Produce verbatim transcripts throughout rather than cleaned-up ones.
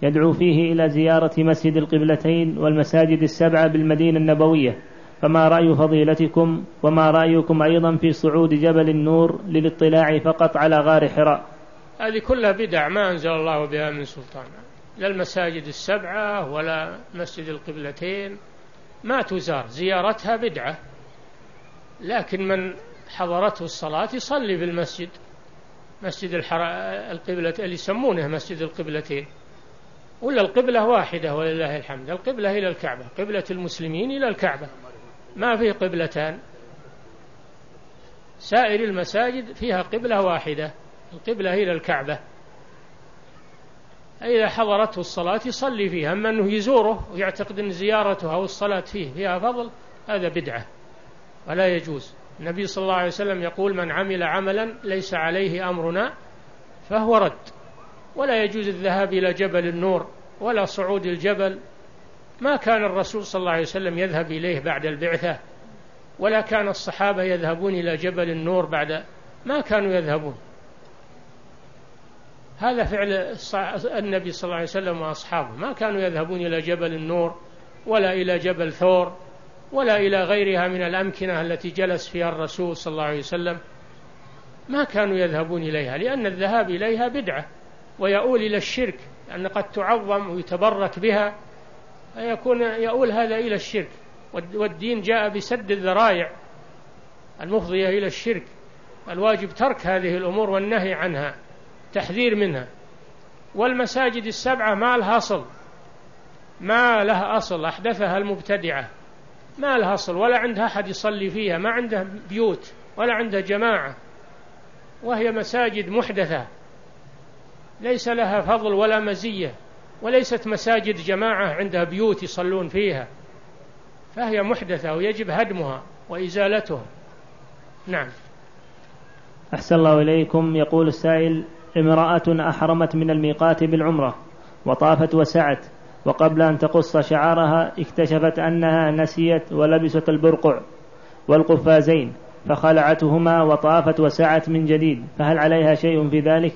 يدعو فيه إلى زيارة مسجد القبلتين والمساجد السبعة بالمدينة النبوية، فما رأي فضيلتكم وما رأيكم أيضا في صعود جبل النور للاطلاع فقط على غار حراء؟ هذه كلها بدع ما أنزل الله بها من سلطان، لا المساجد السبعة ولا مسجد القبلتين ما تزار، زيارتها بدعة، لكن من حضرته الصلاة يصلي في المسجد، مسجد القبلة اللي يسمونه مسجد القبلتين، ولا القبلة واحدة ولله الحمد، القبلة إلى الكعبة، قبلة المسلمين إلى الكعبة، ما فيه قبلتان، سائر المساجد فيها قبلة واحدة، القبلة إلى الكعبة. إذا حضرته الصلاة يصلي فيها، أما أنه يزوره ويعتقد أن زيارته أو الصلاة فيه فيها فضل، هذا بدعة ولا يجوز. النبي صلى الله عليه وسلم يقول: من عمل عملا ليس عليه أمرنا فهو رد. ولا يجوز الذهاب إلى جبل النور ولا صعود الجبل، ما كان الرسول صلى الله عليه وسلم يذهب إليه بعد البعثة، ولا كان الصحابة يذهبون إلى جبل النور بعد، ما كانوا يذهبون. هذا فعل النبي صلى الله عليه وسلم وأصحابه، ما كانوا يذهبون إلى جبل النور ولا إلى جبل ثور ولا إلى غيرها من الأمكنة التي جلس فيها الرسول صلى الله عليه وسلم، ما كانوا يذهبون إليها، لأن الذهاب إليها بدعة ويؤول إلى الشرك، لأن قد تعظم ويتبرك بها، فيكون يؤول هذا إلى الشرك، والدين جاء بسد الذرائع المفضية إلى الشرك. الواجب ترك هذه الأمور والنهي عنها، تحذير منها. والمساجد السبعة ما لها أصل، ما لها أصل، أحدثها المبتدعة، ما لها أصل، ولا عندها أحد يصلي فيها، ما عندها بيوت ولا عندها جماعة، وهي مساجد محدثة ليس لها فضل ولا مزية، وليست مساجد جماعة عندها بيوت يصلون فيها، فهي محدثة ويجب هدمها وإزالتها. نعم. أحسن الله إليكم. يقول السائل: امرأة أحرمت من الميقات بالعمرة وطافت وسعت، وقبل أن تقص شعرها اكتشفت أنها نسيت ولبست البرقع والقفازين فخلعتهما وطافت وسعت من جديد، فهل عليها شيء في ذلك؟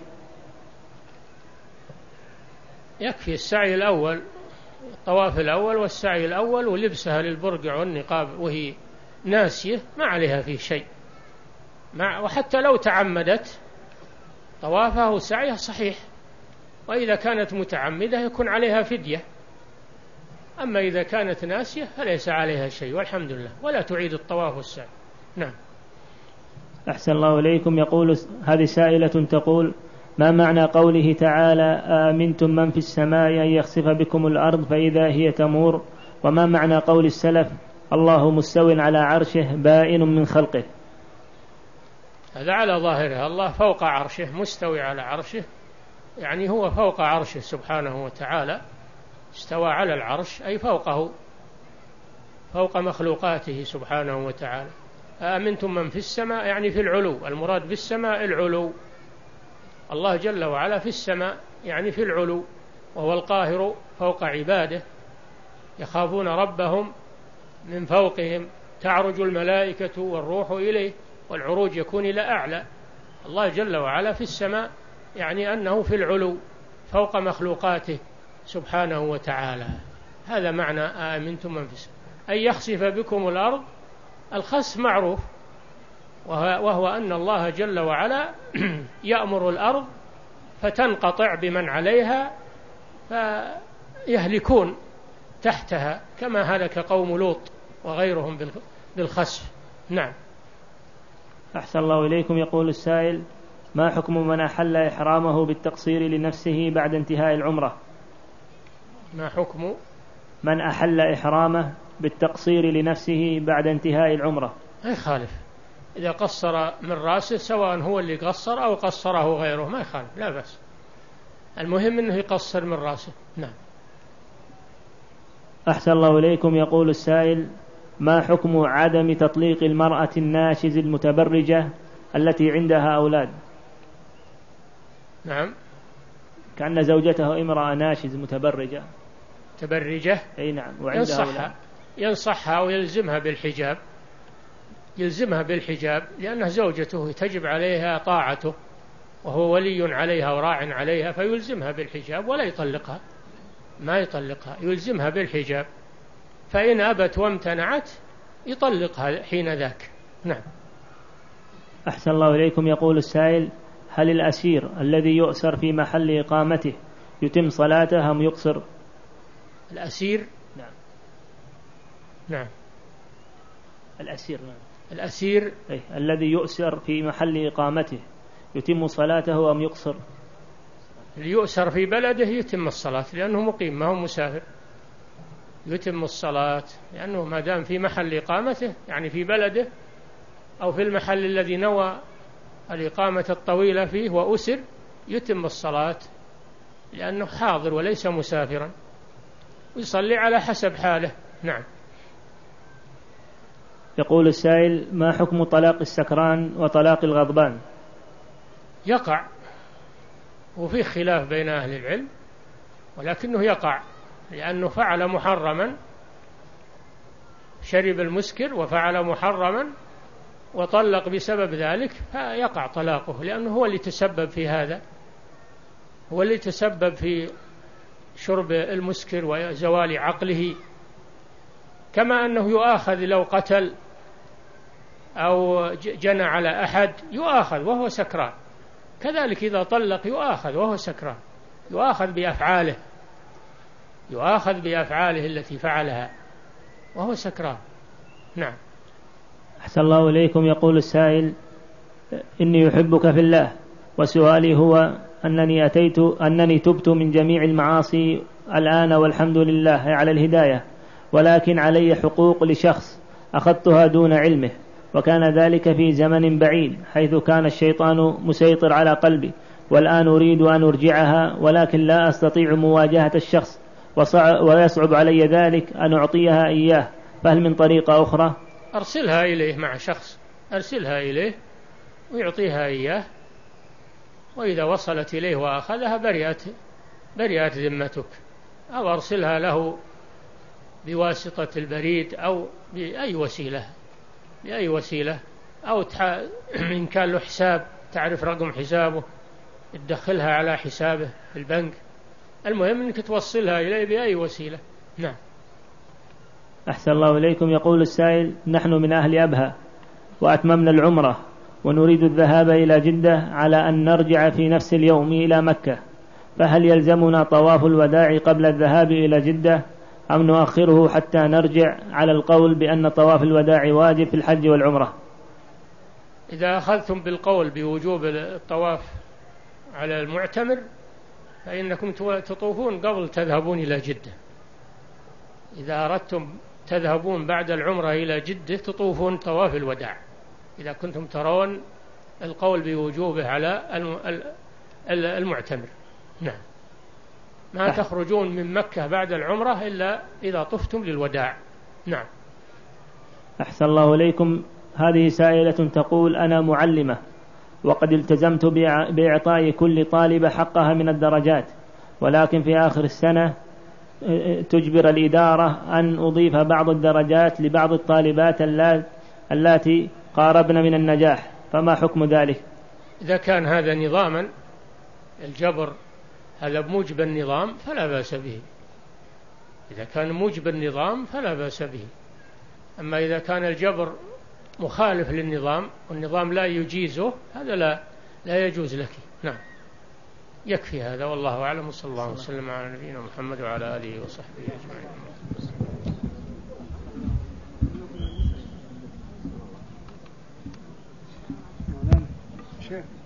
يكفي السعي الأول، الطواف الأول والسعي الأول، ولبسها للبرقع والنقاب وهي ناسية ما عليها فيه شيء، وحتى لو تعمدت طوافها وسعيها صحيح، وإذا كانت متعمدة يكون عليها فدية، أما إذا كانت ناسية فليس عليها شيء والحمد لله، ولا تعيد الطواف والسعي. نعم. أحسن الله إليكم. يقول هذه سائلة تقول: ما معنى قوله تعالى: آمنتم من في السماء أن يخسف بكم الأرض فإذا هي تمور؟ وما معنى قول السلف: الله مستو على عرشه بائن من خلقه؟ هذا على ظاهره، الله فوق عرشه، مستوي على عرشه، يعني هو فوق عرشه سبحانه وتعالى، استوى على العرش أي فوقه، فوق مخلوقاته سبحانه وتعالى. آمنتم من في السماء يعني في العلو، المراد بالسماء العلو، الله جل وعلا في السماء يعني في العلو، وهو القاهر فوق عباده، يخافون ربهم من فوقهم، تعرج الملائكة والروح إليه، والعروج يكون إلى أعلى. الله جل وعلا في السماء يعني أنه في العلو فوق مخلوقاته سبحانه وتعالى. هذا معنى آمنتم من في السماء، أن يخسف بكم الأرض. الخسف معروف، وهو أن الله جل وعلا يأمر الأرض فتنقطع بمن عليها فيهلكون تحتها، كما هلك قوم لوط وغيرهم بالخسف. نعم. أحسن الله إليكم. يقول السائل: ما حكم من أحل إحرامه بالتقصير لنفسه بعد انتهاء العمرة؟ ما حكم من أحل إحرامه بالتقصير لنفسه بعد انتهاء العمرة؟ ما يخالف، إذا قصر من رأسه سواء هو اللي قصر أو قصره غيره ما يخالف، لا بأس، المهم أنه يقصر من رأسه. نعم. أحسن الله إليكم. يقول السائل: ما حكم عدم تطليق المرأة الناشز المتبرجة التي عندها أولاد؟ نعم. كأن زوجته امرأة ناشز متبرجة تبرجة، أي نعم، وعندها ينصحها أولاد. ينصحها ويلزمها بالحجاب، يلزمها بالحجاب، لأنها زوجته تجب عليها طاعته، وهو ولي عليها وراع عليها، فيلزمها بالحجاب ولا يطلقها. ما يطلقها، يلزمها بالحجاب، فإن أبت وامتنعت يطلقها حين ذاك. نعم. أحسن الله إليكم. يقول السائل: هل الأسير الذي يؤسر في محل إقامته يتم صلاته أم يقصر؟ الأسير نعم نعم الأسير نعم الأسير أي الذي يؤسر في محل إقامته يتم صلاته أم يقصر؟ اللي يؤسر في بلده يتم الصلاة لأنه مقيم ما هو مسافر، يتم الصلاة لأنه ما دام في محل إقامته يعني في بلده أو في المحل الذي نوى الإقامة الطويلة فيه وأسر يتم الصلاة لأنه حاضر وليس مسافرا، ويصلي على حسب حاله. نعم. يقول السائل: ما حكم طلاق السكران وطلاق الغضبان؟ يقع، وفيه خلاف بين أهل العلم، ولكنه يقع لأنه فعل محرما، شرب المسكر وفعل محرما وطلق بسبب ذلك، فيقع طلاقه لأنه هو اللي تسبب في هذا، هو اللي تسبب في شرب المسكر وزوال عقله، كما أنه يؤاخذ لو قتل أو جنى على أحد يؤاخذ وهو سكران، كذلك إذا طلق يؤاخذ وهو سكران، يؤاخذ بأفعاله يؤاخذ بأفعاله التي فعلها وهو سكران. نعم. أحسن الله إليكم. يقول السائل: إني أحبك في الله، وسؤالي هو أنني أتيت أنني تبت من جميع المعاصي الآن والحمد لله على الهداية، ولكن علي حقوق لشخص أخذتها دون علمه، وكان ذلك في زمن بعيد حيث كان الشيطان مسيطر على قلبي، والآن أريد أن أرجعها ولكن لا أستطيع مواجهة الشخص ويصعب علي ذلك أن أعطيها إياه، فهل من طريقة أخرى؟ أرسلها إليه مع شخص، أرسلها إليه ويعطيها إياه، وإذا وصلت إليه وأخذها برئت برئت ذمتك، أو أرسلها له بواسطة البريد أو بأي وسيلة بأي وسيلة أو تح... إن كان له حساب تعرف رقم حسابه تدخلها على حسابه في البنك، المهم أنك توصلها إليه بأي وسيلة. نعم. أحسن الله إليكم. يقول السائل: نحن من أهل أبها وأتممنا العمرة ونريد الذهاب إلى جدة على أن نرجع في نفس اليوم إلى مكة، فهل يلزمنا طواف الوداع قبل الذهاب إلى جدة أم نؤخره حتى نرجع على القول بأن طواف الوداع واجب في الحج والعمرة؟ إذا أخذتم بالقول بوجوب الطواف على المعتمر فإنكم تطوفون قبل تذهبون إلى جدة. إذا أردتم تذهبون بعد العمرة إلى جدة تطوفون طواف الوداع إذا كنتم ترون القول بوجوبه على المعتمر. نعم. ما تخرجون من مكة بعد العمرة إلا إذا طفتم للوداع. نعم. أحسن الله إليكم. هذه سائلة تقول: أنا معلمة وقد التزمت بإعطاء كل طالبة حقها من الدرجات، ولكن في آخر السنة تجبر الإدارة أن أضيف بعض الدرجات لبعض الطالبات اللاتي قاربن من النجاح، فما حكم ذلك؟ إذا كان هذا نظاما الجبر هذا بموجب النظام فلا بأس به، إذا كان موجب النظام فلا بأس به. أما إذا كان الجبر مخالف للنظام والنظام لا يجيزه هذا لا لا يجوز لك. نعم. يكفي هذا، والله أعلم، وصلى الله وسلم على نبينا محمد وعلى آله وصحبه أجمعين.